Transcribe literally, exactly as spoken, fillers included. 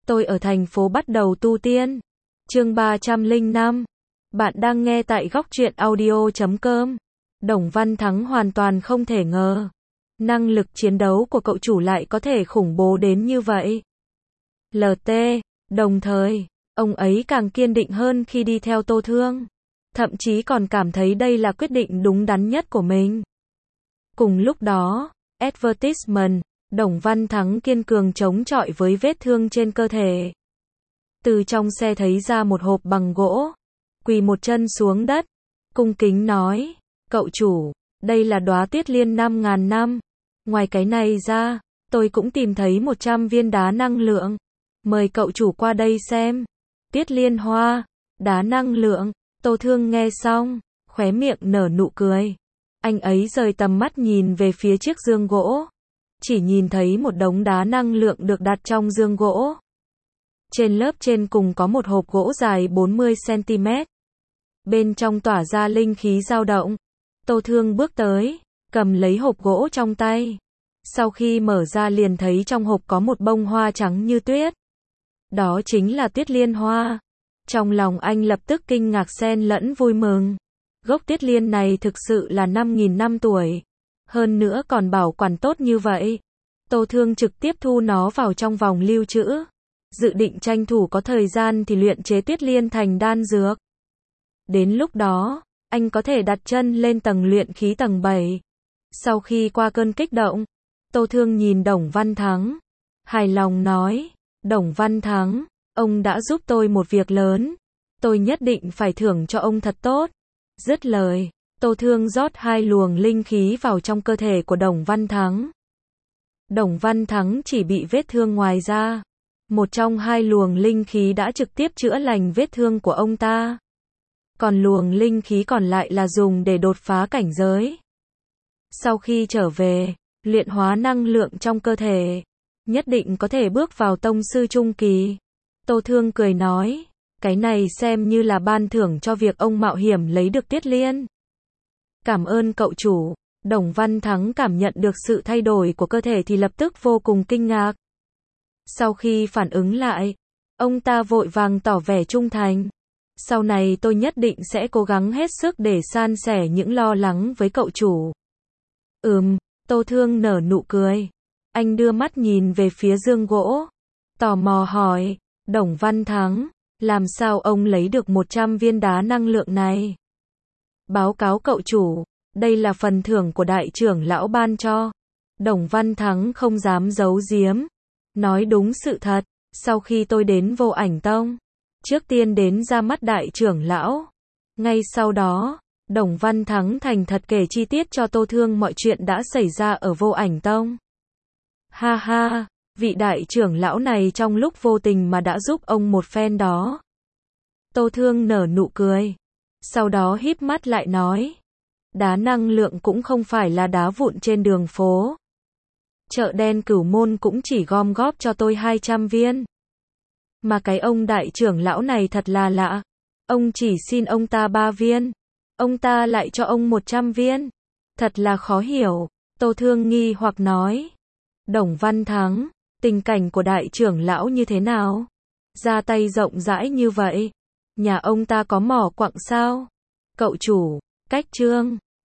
Tôi ở thành phố bắt đầu tu tiên. Chương ba trăm lẻ năm. Bạn đang nghe tại góc truyện audio chấm com. Đồng Văn Thắng hoàn toàn không thể ngờ. Năng lực chiến đấu của cậu chủ lại có thể khủng bố đến như vậy. lờ tê. Đồng thời, ông ấy càng kiên định hơn khi đi theo Tô Thương. Thậm chí còn cảm thấy đây là quyết định đúng đắn nhất của mình. Cùng lúc đó, advertisement, Đồng Văn Thắng kiên cường chống chọi với vết thương trên cơ thể. Từ trong xe thấy ra một hộp bằng gỗ, quỳ một chân xuống đất, cung kính nói, cậu chủ, đây là đóa tuyết liên năm ngàn năm. Ngoài cái này ra, tôi cũng tìm thấy một trăm viên đá năng lượng. Mời cậu chủ qua đây xem. Tuyết liên hoa, đá năng lượng. Tô Thương nghe xong, khóe miệng nở nụ cười. Anh ấy rời tầm mắt nhìn về phía chiếc giường gỗ. Chỉ nhìn thấy một đống đá năng lượng được đặt trong giường gỗ. Trên lớp trên cùng có một hộp gỗ dài bốn mươi xăng ti mét. Bên trong tỏa ra linh khí dao động. Tô Thương bước tới, cầm lấy hộp gỗ trong tay. Sau khi mở ra liền thấy trong hộp có một bông hoa trắng như tuyết. Đó chính là tuyết liên hoa. Trong lòng anh lập tức kinh ngạc xen lẫn vui mừng. Gốc tuyết liên này thực sự là năm nghìn năm tuổi. Hơn nữa còn bảo quản tốt như vậy. Tô Thương trực tiếp thu nó vào trong vòng lưu trữ. Dự định tranh thủ có thời gian thì luyện chế tuyết liên thành đan dược. Đến lúc đó, anh có thể đặt chân lên tầng luyện khí tầng bảy. Sau khi qua cơn kích động, Tô Thương nhìn Đồng Văn Thắng. Hài lòng nói, Đồng Văn Thắng, ông đã giúp tôi một việc lớn. Tôi nhất định phải thưởng cho ông thật tốt. Dứt lời, Tô Thương rót hai luồng linh khí vào trong cơ thể của Đồng Văn Thắng. Đồng Văn Thắng chỉ bị vết thương ngoài da. Một trong hai luồng linh khí đã trực tiếp chữa lành vết thương của ông ta. Còn luồng linh khí còn lại là dùng để đột phá cảnh giới. Sau khi trở về, luyện hóa năng lượng trong cơ thể, nhất định có thể bước vào tông sư trung kỳ. Tô Thương cười nói, cái này xem như là ban thưởng cho việc ông mạo hiểm lấy được tuyết liên. Cảm ơn cậu chủ. Đồng Văn Thắng cảm nhận được sự thay đổi của cơ thể thì lập tức vô cùng kinh ngạc. Sau khi phản ứng lại, ông ta vội vàng tỏ vẻ trung thành. Sau này tôi nhất định sẽ cố gắng hết sức để san sẻ những lo lắng với cậu chủ. Ừm, Tô Thương nở nụ cười. Anh đưa mắt nhìn về phía giường gỗ. Tò mò hỏi, Đồng Văn Thắng, làm sao ông lấy được một trăm viên đá năng lượng này? Báo cáo cậu chủ, đây là phần thưởng của đại trưởng lão ban cho. Đồng Văn Thắng không dám giấu giếm. Nói đúng sự thật, sau khi tôi đến Vô Ảnh Tông, trước tiên đến ra mắt đại trưởng lão. Ngay sau đó, Đồng Văn Thắng thành thật kể chi tiết cho Tô Thương mọi chuyện đã xảy ra ở Vô Ảnh Tông. Ha ha, vị đại trưởng lão này trong lúc vô tình mà đã giúp ông một phen đó. Tô Thương nở nụ cười. Sau đó híp mắt lại nói, đá năng lượng cũng không phải là đá vụn trên đường phố. Chợ đen Cửu Môn cũng chỉ gom góp cho tôi hai trăm viên. Mà cái ông đại trưởng lão này thật là lạ. Ông chỉ xin ông ta ba viên. Ông ta lại cho ông một trăm viên. Thật là khó hiểu. Tô Thương nghi hoặc nói. Đồng Văn Thắng, tình cảnh của đại trưởng lão như thế nào? Ra tay rộng rãi như vậy. Nhà ông ta có mỏ quặng sao? Cậu chủ, cách chương.